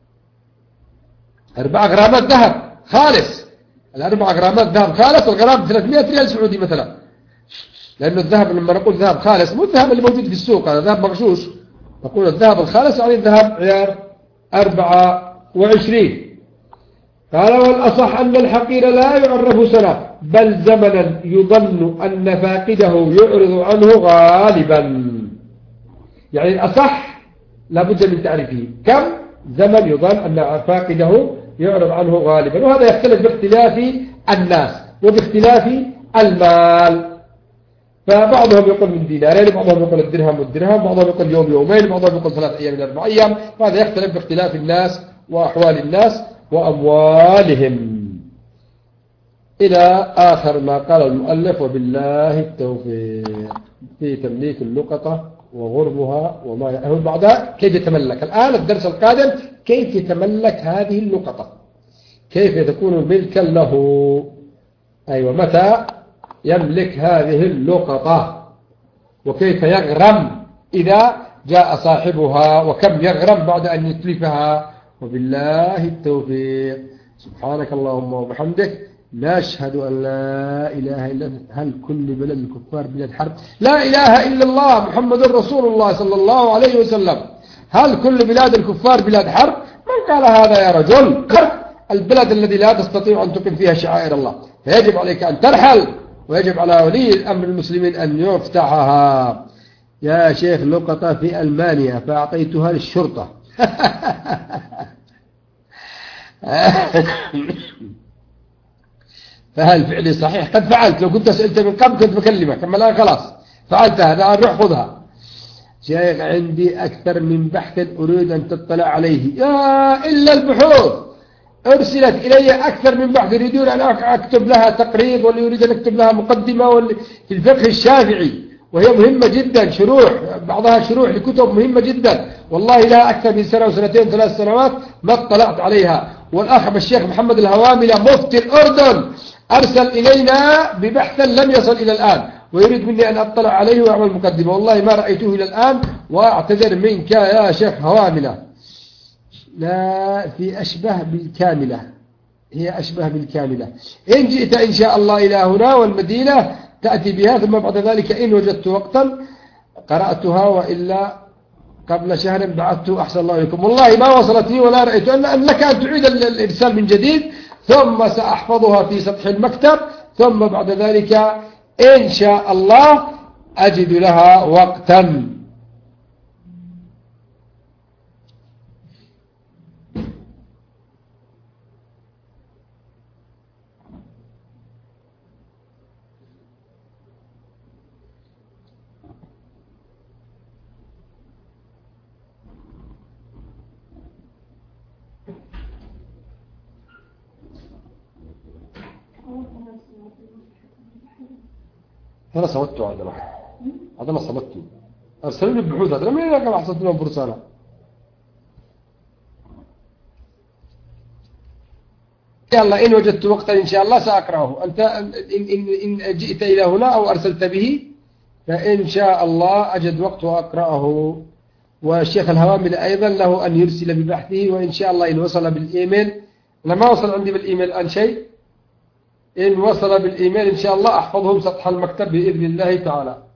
4 غرامات ذهب خالص، 4 غرامات ذهب خالص، الغرام 300 ريال سعودي مثلا. لأنه الذهب لما نقول ذهب خالص مو الذهب اللي موجود في السوق، هذا ذهب مغشوش. نقول الذهب الخالص يعني الذهب عيار 24. قال والأصح أن الحقير لا يعرف سنة بل زمنا يظن أن فاقده يعرض عنه غالبا. يعني الأصح لابد من تعريفه، كم زمن يظن أن فاقده يعرض عنه غالبا. وهذا يختلف باختلاف الناس وباختلاف المال. فبعضهم يقول من دينارين، بعضهم يقول الدرهم والدرهم، بعضهم يقول يوم يومين، بعضهم يقول 3 أيام إلى 4 أيام. فهذا يختلف باختلاف الناس وأحوال الناس وأموالهم. إلى آخر ما قال المؤلف وبالله التوفيق في تمليك اللقطة وغربها وما يأهل بعدها. كيف يتملك الآن الدرس القادم كيف يتملك هذه اللقطة، كيف تكون ملكا له، أيوة متى يملك هذه اللقطة، وكيف يغرم إذا جاء صاحبها، وكم يغرم بعد أن يتلفها. وبالله التوفيق. سبحانك اللهم وبحمدك، نشهد أن لا إله إلا أنت. هل كل بلد الكفار بلاد حرب؟ لا إله إلا الله محمد رسول الله صلى الله عليه وسلم. هل كل بلاد الكفار بلاد حرب؟ من قال هذا يا رجل؟ البلد الذي لا تستطيع أن تقيم فيها شعائر الله، فيجب عليك أن ترحل، ويجب على ولي الأمر المسلمين أن يفتحها. يا شيخ لقطة في ألمانيا فأعطيتها للشرطة. فهل فعلي صحيح؟ قد فعلت، لو كنت سألت من قبل كنت بكلمك، أما الآن خلاص فعلتها، الآن روح خذها. شيخ عندي أكثر من بحث أريد أن تطلع عليه. يا إلا البحوث أرسلت إلي أكثر من بحث، يريدون أن أكتب لها تقرير، واللي يريد أن أكتب لها مقدمة في الفقه الشافعي، وهي مهمة جدا، شروح بعضها شروح لكتب مهمة جدا، والله لها أكثر من سنة وسنتين 3 سنوات ما اطلعت عليها. والأخ الشيخ محمد الهواملة مفتي الأردن أرسل إلينا ببحث لم يصل إلى الآن، ويريد مني أن أطلع عليه وأعمل مقدمة، والله ما رأيته إلى الآن، وأعتذر منك يا شيخ هواملة. لا، في أشبه بالكاملة، هي أشبه بالكاملة. إن جئت إن شاء الله إلى هنا والمدينة تأتي بها، ثم بعد ذلك إن وجدت وقتا قرأتها، وإلا قبل شهر بعثت أحسن الله إليكم. والله ما وصلتني ولا رأيت أن لك أن تعيد الإرسال من جديد، ثم سأحفظها في سطح المكتب، ثم بعد ذلك إن شاء الله أجد لها وقتا. أنا صمته هذا أنا صمته، أرسلوا لي البحوث هذا، لما يلقى حصلت لهم فرصة. يلا إن وجدت وقتا إن شاء الله سأقرأه. أنت إن جئت إلى هنا أو أرسلت به فإن شاء الله أجد وقت وأقرأه. والشيخ الهوامل أيضا له أن يرسل ببحثه، وإن شاء الله إن وصل بالإيميل، أنا ما وصل عندي بالإيميل الآن شيء، إن وصل بالإيميل إن شاء الله أحفظهم سطح المكتب بإذن الله تعالى.